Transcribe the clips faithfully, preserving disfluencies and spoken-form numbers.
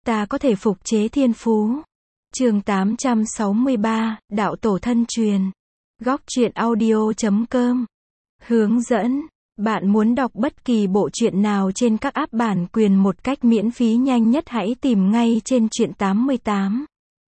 ta có thể phục chế thiên phú. Chương tám trăm sáu mươi ba, Đạo Tổ thân truyền. Góc truyện audio chấm com. Hướng dẫn. Bạn muốn đọc bất kỳ bộ truyện nào trên các app bản quyền một cách miễn phí nhanh nhất, hãy tìm ngay trên truyện tám mươi tám.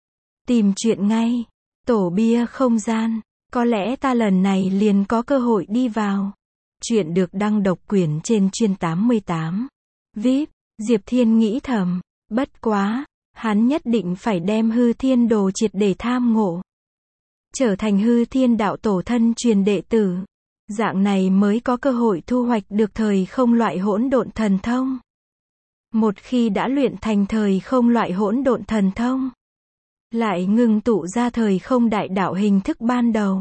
Tìm truyện ngay. Tổ bia không gian. Có lẽ ta lần này liền có cơ hội đi vào. Truyện được đăng độc quyền trên truyện tám mươi tám. vê i pê, Diệp Thiên nghĩ thầm. Bất quá, hắn nhất định phải đem hư thiên đồ triệt để tham ngộ. Trở thành hư thiên đạo tổ thân truyền đệ tử. Dạng này mới có cơ hội thu hoạch được thời không loại hỗn độn thần thông. Một khi đã luyện thành thời không loại hỗn độn thần thông, lại ngừng tụ ra thời không đại đạo hình thức ban đầu.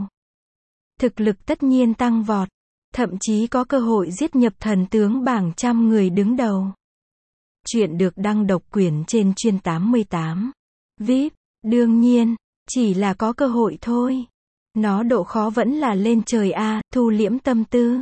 Thực lực tất nhiên tăng vọt, thậm chí có cơ hội giết nhập thần tướng bảng trăm người đứng đầu. Chuyện được đăng độc quyền trên truyện tám mươi tám. vê i pê, đương nhiên, chỉ là có cơ hội thôi. Nó độ khó vẫn là lên trời a, thu liễm tâm tư.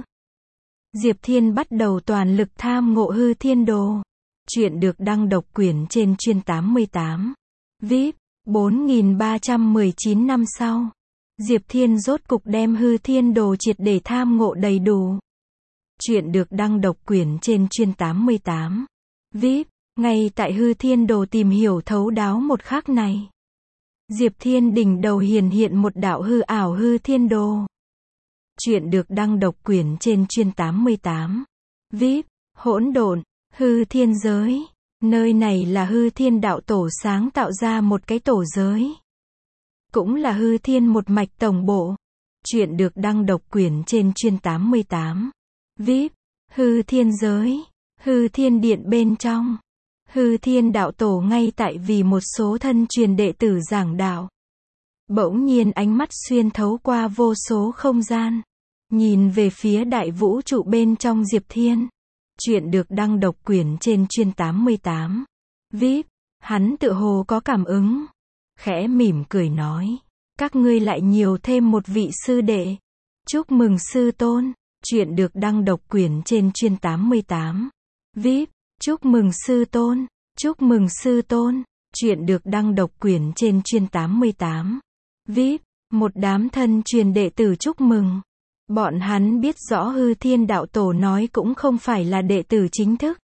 Diệp Thiên bắt đầu toàn lực tham ngộ hư thiên đồ. Chuyện được đăng độc quyền trên truyện tám mươi tám. vê i pê, bốn nghìn ba trăm mười chín năm sau. Diệp Thiên rốt cục đem hư thiên đồ triệt để tham ngộ đầy đủ. Chuyện được đăng độc quyền trên truyện tám mươi tám. vê i pê, ngay tại hư thiên đồ tìm hiểu thấu đáo một khắc này. Diệp Thiên đỉnh đầu hiển hiện một đạo hư ảo hư thiên đồ. Chuyện được đăng độc quyền trên truyện tám mươi tám. vê i pê, hỗn độn, hư thiên giới. Nơi này là hư thiên đạo tổ sáng tạo ra một cái tổ giới. Cũng là hư thiên một mạch tổng bộ. Chuyện được đăng độc quyền trên truyện tám mươi tám. vê i pê, hư thiên giới, hư thiên điện bên trong. Hư thiên đạo tổ ngay tại vì một số thân truyền đệ tử giảng đạo. Bỗng nhiên ánh mắt xuyên thấu qua vô số không gian. Nhìn về phía đại vũ trụ bên trong Diệp Thiên. Chuyện được đăng độc quyền trên truyện tám mươi tám. vê i pê, hắn tự hồ có cảm ứng. Khẽ mỉm cười nói. Các ngươi lại nhiều thêm một vị sư đệ. Chúc mừng sư tôn. Chuyện được đăng độc quyền trên truyện tám mươi tám. vê i pê, chúc mừng sư tôn. Chúc mừng sư tôn. Chuyện được đăng độc quyền trên truyện tám mươi tám. vê i pê, một đám thân truyền đệ tử chúc mừng. Bọn hắn biết rõ hư thiên đạo tổ nói cũng không phải là đệ tử chính thức,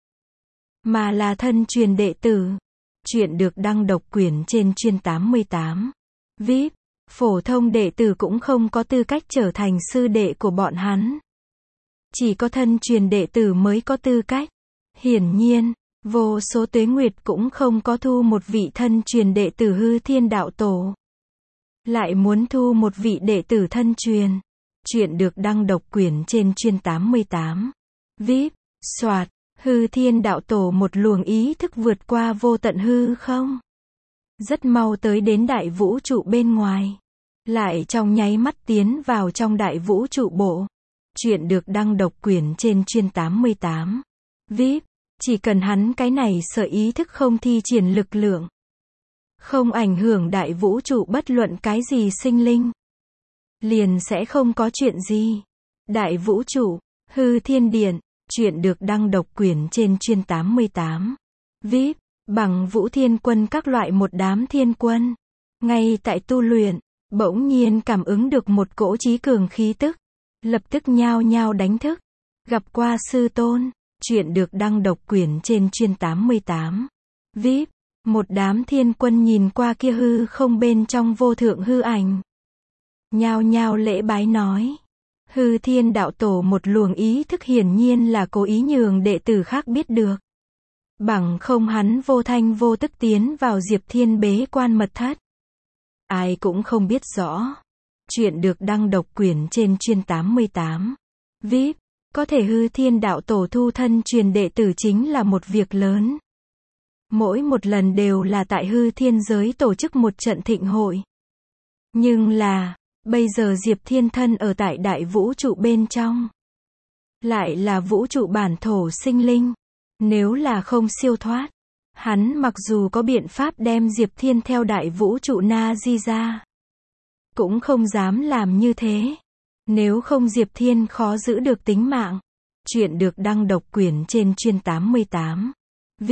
mà là thân truyền đệ tử. Chuyện được đăng độc quyền trên truyện tám mươi tám. vê i pê, phổ thông đệ tử cũng không có tư cách trở thành sư đệ của bọn hắn. Chỉ có thân truyền đệ tử mới có tư cách. Hiển nhiên, vô số tuế nguyệt cũng không có thu một vị thân truyền đệ tử hư thiên đạo tổ. Lại muốn thu một vị đệ tử thân truyền. Chuyện được đăng độc quyền trên truyện tám mươi tám. vê i pê, soạt, hư thiên đạo tổ một luồng ý thức vượt qua vô tận hư không. Rất mau tới đến đại vũ trụ bên ngoài. Lại trong nháy mắt tiến vào trong đại vũ trụ bộ. Chuyện được đăng độc quyền trên truyện tám mươi tám. vê i pê, chỉ cần hắn cái này sở ý thức không thi triển lực lượng, không ảnh hưởng đại vũ trụ bất luận cái gì sinh linh, liền sẽ không có chuyện gì. Đại vũ trụ, hư thiên điện, chuyện được đăng độc quyền trên truyện tám mươi tám. vê i pê, bằng vũ thiên quân các loại một đám thiên quân. Ngay tại tu luyện, bỗng nhiên cảm ứng được một cỗ chí cường khí tức. Lập tức nhao nhao đánh thức. Gặp qua sư tôn. Chuyện được đăng độc quyền trên truyện tám mươi tám. vê i pê, một đám thiên quân nhìn qua kia hư không bên trong vô thượng hư ảnh. Nhao nhao lễ bái nói. Hư thiên đạo tổ một luồng ý thức hiển nhiên là cố ý nhường đệ tử khác biết được. Bằng không hắn vô thanh vô tức tiến vào Diệp Thiên bế quan mật thất. Ai cũng không biết rõ. Chuyện được đăng độc quyền trên truyện tám mươi tám. vê i pê, có thể hư thiên đạo tổ thu thân truyền đệ tử chính là một việc lớn. Mỗi một lần đều là tại hư thiên giới tổ chức một trận thịnh hội. Nhưng là, bây giờ Diệp Thiên thân ở tại đại vũ trụ bên trong. Lại là vũ trụ bản thổ sinh linh. Nếu là không siêu thoát, hắn mặc dù có biện pháp đem Diệp Thiên theo đại vũ trụ na di ra, cũng không dám làm như thế. Nếu không Diệp Thiên khó giữ được tính mạng. Chuyện được đăng độc quyền trên truyện tám mươi tám. vê i pê,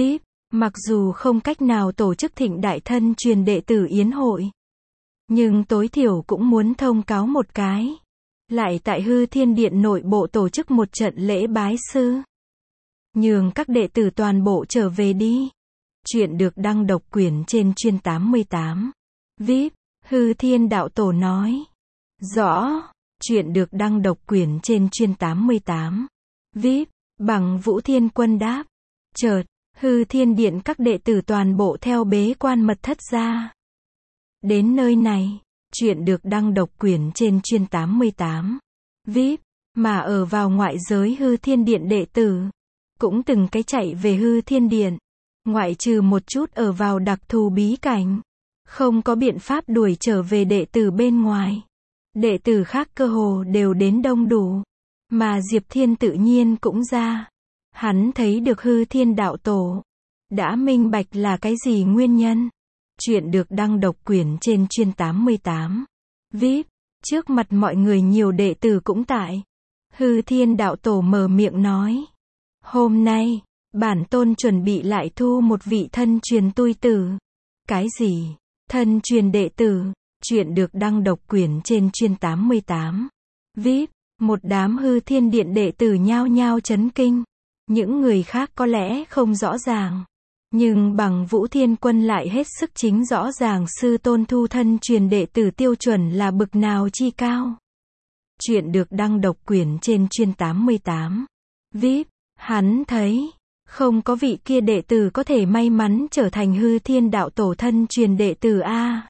Mặc dù không cách nào tổ chức thịnh đại thân truyền đệ tử yến hội, nhưng tối thiểu cũng muốn thông cáo một cái. Lại tại Hư Thiên Điện nội bộ tổ chức một trận lễ bái sư. Nhường các đệ tử toàn bộ trở về đi. Chuyện được đăng độc quyền trên chuyên tám mươi tám. vê i pê, Hư Thiên Đạo Tổ nói. Rõ. Chuyện được đăng độc quyền trên chuyên tám mươi tám. vê i pê, Bằng Vũ Thiên Quân đáp. Chợt, Hư Thiên Điện các đệ tử toàn bộ theo bế quan mật thất ra. Đến nơi này, chuyện được đăng độc quyền trên chuyên tám mươi tám. vê i pê, mà ở vào ngoại giới Hư Thiên Điện đệ tử, cũng từng cái chạy về Hư Thiên Điện. Ngoại trừ một chút ở vào đặc thù bí cảnh, không có biện pháp đuổi trở về đệ tử bên ngoài. Đệ tử khác cơ hồ đều đến đông đủ. Mà Diệp Thiên tự nhiên cũng ra. Hắn thấy được Hư Thiên Đạo Tổ. Đã minh bạch là cái gì nguyên nhân. Chuyện được đăng độc quyền trên chuyên tám mươi tám. vê i pê, trước mặt mọi người nhiều đệ tử cũng tại. Hư Thiên Đạo Tổ mở miệng nói. Hôm nay, bản tôn chuẩn bị lại thu một vị thân truyền tui tử. Cái gì? Thân truyền đệ tử. Chuyện được đăng độc quyền trên chuyên tám mươi tám. vê i pê, một đám Hư Thiên Điện đệ tử nhao nhao chấn kinh. Những người khác có lẽ không rõ ràng. Nhưng Bằng Vũ Thiên Quân lại hết sức chính rõ ràng sư tôn thu thân truyền đệ tử tiêu chuẩn là bực nào chi cao. Chuyện được đăng độc quyền trên chuyên tám mươi tám. vê i pê, hắn thấy, không có vị kia đệ tử có thể may mắn trở thành Hư Thiên Đạo Tổ thân truyền đệ tử A.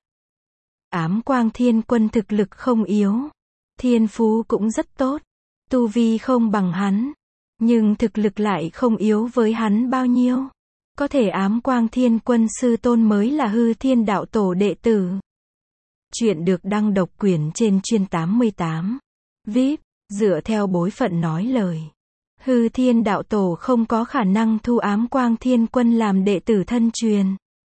Ám Quang Thiên Quân thực lực không yếu. Thiên phú cũng rất tốt. Tu vi không bằng hắn. Nhưng thực lực lại không yếu với hắn bao nhiêu. Có thể Ám Quang Thiên Quân sư tôn mới là Hư Thiên Đạo Tổ đệ tử. Chuyện được đăng độc quyền trên chuyên tám mươi tám. vê i pê, dựa theo bối phận nói lời. Hư Thiên Đạo Tổ không có khả năng thu Ám Quang Thiên Quân làm đệ tử thân truyền.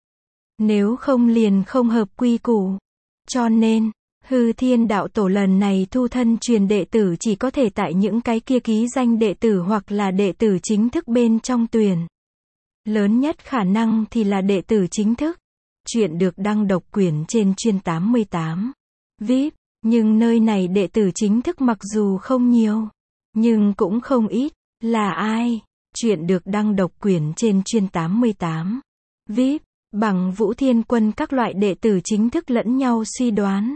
Nếu không liền không hợp quy củ. Cho nên, Hư Thiên Đạo Tổ lần này thu thân truyền đệ tử chỉ có thể tại những cái kia ký danh đệ tử hoặc là đệ tử chính thức bên trong tuyển. Lớn nhất khả năng thì là đệ tử chính thức. Chuyện được đăng độc quyền trên chuyên tám mươi tám. vê i pê, nhưng nơi này đệ tử chính thức mặc dù không nhiều, nhưng cũng không ít. Là ai? Chuyện được đăng độc quyền trên chuyên tám mươi tám. vê i pê, Bằng Vũ Thiên Quân các loại đệ tử chính thức lẫn nhau suy đoán.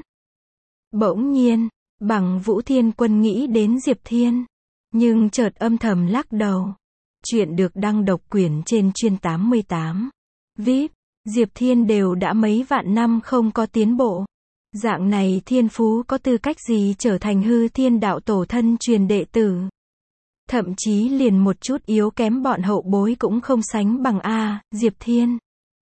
Bỗng nhiên, Bằng Vũ Thiên Quân nghĩ đến Diệp Thiên. Nhưng chợt âm thầm lắc đầu. Chuyện được đăng độc quyền trên chuyên tám mươi tám. vê i pê, Diệp Thiên đều đã mấy vạn năm không có tiến bộ. Dạng này thiên phú có tư cách gì trở thành Hư Thiên Đạo Tổ thân truyền đệ tử. Thậm chí liền một chút yếu kém bọn hậu bối cũng không sánh bằng A, Diệp Thiên.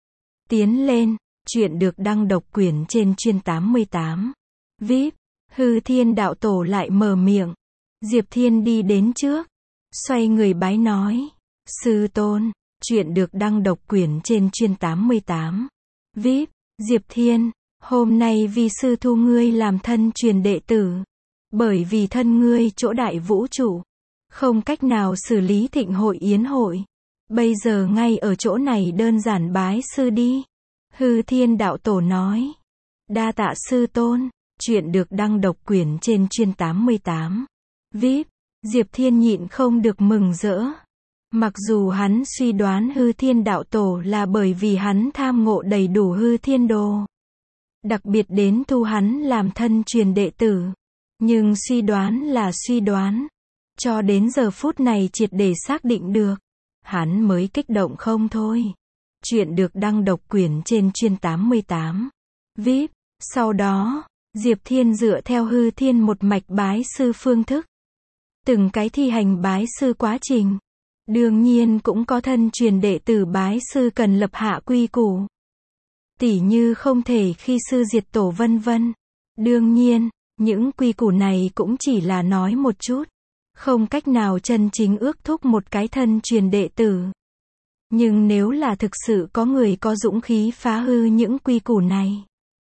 Tiến lên, chuyện được đăng độc quyền trên chuyên tám mươi tám. vê i pê, Hư Thiên Đạo Tổ lại mở miệng. Diệp Thiên đi đến trước. Xoay người bái nói. Sư tôn, chuyện được đăng độc quyền trên chuyên tám mươi tám. vê i pê, Diệp Thiên, hôm nay vi sư thu ngươi làm thân truyền đệ tử. Bởi vì thân ngươi chỗ đại vũ trụ. Không cách nào xử lý thịnh hội yến hội. Bây giờ ngay ở chỗ này đơn giản bái sư đi. Hư Thiên Đạo Tổ nói. Đa tạ sư tôn. Chuyện được đăng độc quyền trên chuyên tám mươi tám. vê i pê, Diệp Thiên nhịn không được mừng rỡ. Mặc dù hắn suy đoán Hư Thiên Đạo Tổ là bởi vì hắn tham ngộ đầy đủ Hư Thiên Đồ. Đặc biệt đến thu hắn làm thân truyền đệ tử. Nhưng suy đoán là suy đoán. Cho đến giờ phút này triệt để xác định được. Hắn mới kích động không thôi. Chuyện được đăng độc quyền trên chuyên tám mươi tám. vê i pê, sau đó, Diệp Thiên dựa theo Hư Thiên một mạch bái sư phương thức. Từng cái thi hành bái sư quá trình. Đương nhiên cũng có thân truyền đệ tử bái sư cần lập hạ quy củ. Tỉ như không thể khi sư diệt tổ vân vân. Đương nhiên, những quy củ này cũng chỉ là nói một chút. Không cách nào chân chính ước thúc một cái thân truyền đệ tử. Nhưng nếu là thực sự có người có dũng khí phá hư những quy củ này,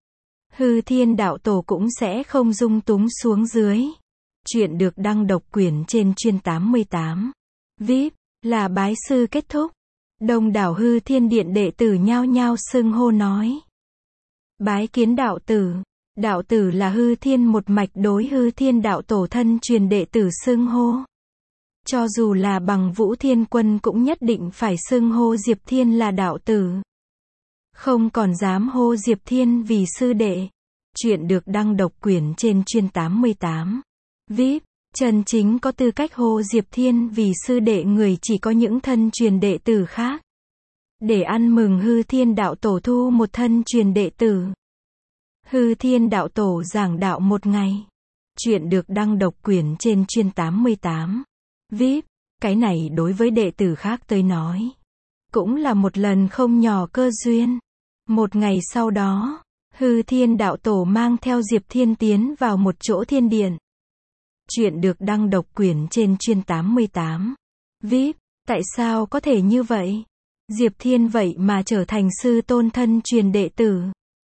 Hư Thiên Đạo Tổ cũng sẽ không dung túng xuống dưới. Chuyện được đăng độc quyền trên chuyên tám mươi tám. vê i pê, là bái sư kết thúc. Đông đảo Hư Thiên Điện đệ tử nhao nhao xưng hô nói. Bái kiến đạo tử. Đạo tử là Hư Thiên một mạch đối Hư Thiên đạo tổ thân truyền đệ tử xưng hô. Cho dù là bằng Vũ Thiên Quân cũng nhất định phải xưng hô Diệp Thiên là đạo tử. Không còn dám hô Diệp Thiên vì sư đệ. Chuyện được đăng độc quyển trên chuyên tám mươi tám. vê i pê, chân chính có tư cách hô Diệp Thiên vì sư đệ người chỉ có những thân truyền đệ tử khác. Để ăn mừng Hư Thiên đạo tổ thu một thân truyền đệ tử. Hư Thiên đạo tổ giảng đạo một ngày. Chuyện được đăng độc quyển trên chuyên tám mươi tám. vê i pê, cái này đối với đệ tử khác tới nói. Cũng là một lần không nhỏ cơ duyên. Một ngày sau đó, Hư Thiên đạo tổ mang theo Diệp Thiên tiến vào một chỗ thiên điện. Chuyện được đăng độc quyển trên chuyên tám mươi tám. vê i pê, tại sao có thể như vậy? Diệp Thiên vậy mà trở thành sư tôn thân truyền đệ tử.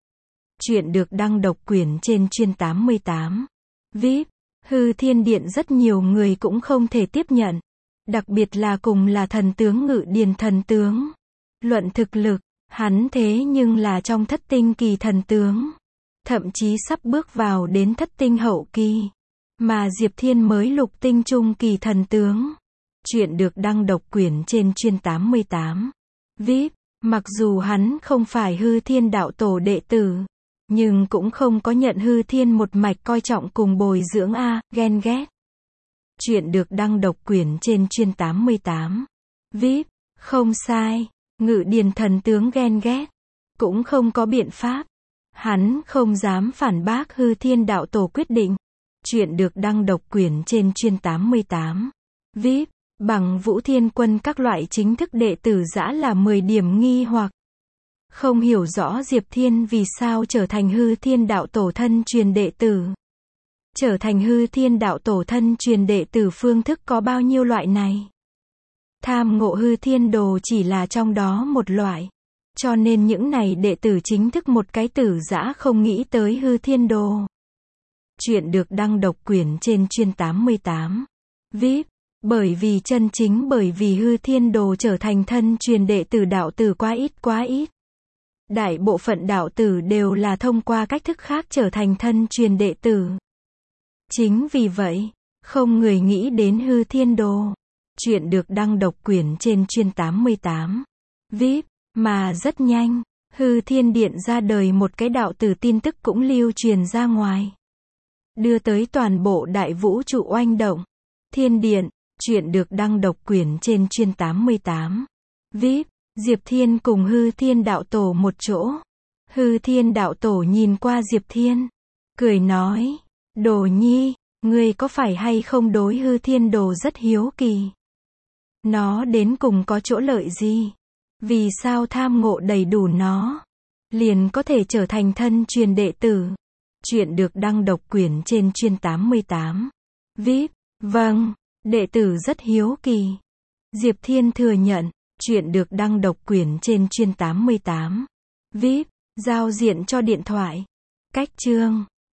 Chuyện được đăng độc quyển trên chuyên tám mươi tám. vê i pê, Hư Thiên Điện rất nhiều người cũng không thể tiếp nhận. Đặc biệt là cùng là thần tướng Ngự Điền thần tướng. Luận thực lực, hắn thế nhưng là trong thất tinh kỳ thần tướng. Thậm chí sắp bước vào đến thất tinh hậu kỳ. Mà Diệp Thiên mới lục tinh trung kỳ thần tướng. Chuyện được đăng độc quyển trên chuyên tám mươi tám. vê i pê, mặc dù hắn không phải Hư Thiên đạo tổ đệ tử. Nhưng cũng không có nhận Hư Thiên một mạch coi trọng cùng bồi dưỡng a, ghen ghét. Chuyện được đăng độc quyển trên chuyên tám mươi tám. vê i pê, không sai, Ngự Điền thần tướng ghen ghét. Cũng không có biện pháp. Hắn không dám phản bác Hư Thiên đạo tổ quyết định. Chuyện được đăng độc quyển trên chuyên tám mươi tám. vê i pê, bằng Vũ Thiên Quân các loại chính thức đệ tử dã là mười điểm nghi hoặc. Không hiểu rõ Diệp Thiên vì sao trở thành Hư Thiên đạo tổ thân truyền đệ tử. Trở thành Hư Thiên đạo tổ thân truyền đệ tử phương thức có bao nhiêu loại này. Tham ngộ Hư Thiên đồ chỉ là trong đó một loại. Cho nên những này đệ tử chính thức một cái tử dã không nghĩ tới Hư Thiên đồ. Chuyện được đăng độc quyển trên chuyên tám mươi tám. vê i pê, bởi vì chân chính bởi vì Hư Thiên đồ trở thành thân truyền đệ tử đạo tử quá ít quá ít. Đại bộ phận đạo tử đều là thông qua cách thức khác trở thành thân truyền đệ tử. Chính vì vậy, không người nghĩ đến Hư Thiên đồ. Chuyện được đăng độc quyển trên chuyên tám mươi tám. vê i pê, mà rất nhanh, Hư Thiên Điện ra đời một cái đạo tử tin tức cũng lưu truyền ra ngoài. Đưa tới toàn bộ đại vũ trụ oanh động. Thiên Điện, chuyện được đăng độc quyển trên chuyên tám mươi tám. vê i pê, Diệp Thiên cùng Hư Thiên đạo tổ một chỗ. Hư Thiên đạo tổ nhìn qua Diệp Thiên. Cười nói, Đồ Nhi, ngươi có phải hay không đối Hư Thiên đồ rất hiếu kỳ? Nó đến cùng có chỗ lợi gì? Vì sao tham ngộ đầy đủ nó? Liền có thể trở thành thân truyền đệ tử. Chuyện được đăng độc quyển trên chuyên tám mươi tám. vê i pê, vâng, đệ tử rất hiếu kỳ. Diệp Thiên thừa nhận. Chuyện được đăng độc quyển trên chuyên tám mươi tám. vê i pê, giao diện cho điện thoại. Cách chương